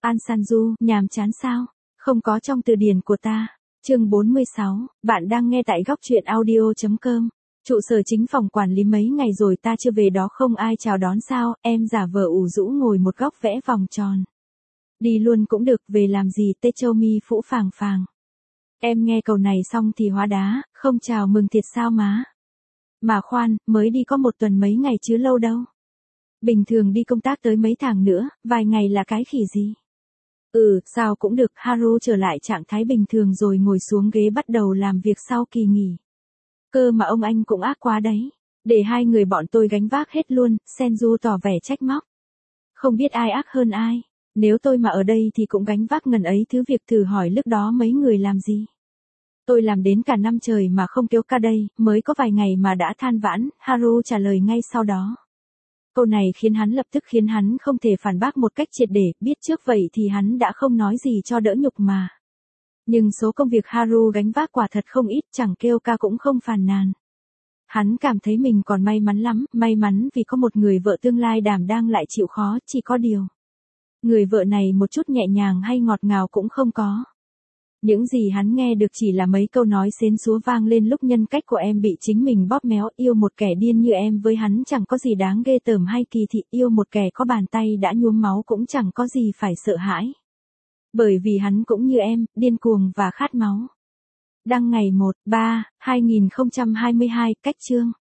An Sanju, nhàm chán sao? Không có trong từ điển của ta. Chương 46, bạn đang nghe tại góc truyện audio.com. Trụ sở chính phòng quản lý mấy ngày rồi ta chưa về đó không ai chào đón sao, em giả vờ ủ rũ ngồi một góc vẽ vòng tròn. Đi luôn cũng được, về làm gì, Tê Châu Mi phũ phàng phàng. Em nghe câu này xong thì hóa đá, không chào mừng thiệt sao má. Mà khoan, mới đi có 1 tuần mấy ngày chứ lâu đâu. Bình thường đi công tác tới mấy tháng nữa, vài ngày là cái khỉ gì. Sao cũng được, Haru trở lại trạng thái bình thường rồi ngồi xuống ghế bắt đầu làm việc sau kỳ nghỉ. Cơ mà ông anh cũng ác quá đấy. Để 2 người bọn tôi gánh vác hết luôn, Senju tỏ vẻ trách móc. Không biết ai ác hơn ai. Nếu tôi mà ở đây thì cũng gánh vác ngần ấy thứ việc, thử hỏi lúc đó mấy người làm gì. Tôi làm đến cả năm trời mà không kêu ca đây, mới có vài ngày mà đã than vãn, Haru trả lời ngay sau đó. Câu này khiến hắn không thể phản bác một cách triệt để, biết trước vậy thì hắn đã không nói gì cho đỡ nhục mà. Nhưng số công việc Haru gánh vác quả thật không ít, chẳng kêu ca cũng không phàn nàn. Hắn cảm thấy mình còn may mắn lắm, may mắn vì có một người vợ tương lai đảm đang lại chịu khó, chỉ có điều. Người vợ này một chút nhẹ nhàng hay ngọt ngào cũng không có. Những gì hắn nghe được chỉ là mấy câu nói xến xúa vang lên lúc nhân cách của em bị chính mình bóp méo. Yêu một kẻ điên như em với hắn chẳng có gì đáng ghê tởm hay kỳ thị, yêu một kẻ có bàn tay đã nhuốm máu cũng chẳng có gì phải sợ hãi. Bởi vì hắn cũng như em, điên cuồng và khát máu. Đăng ngày 1/3/2022, cách chương.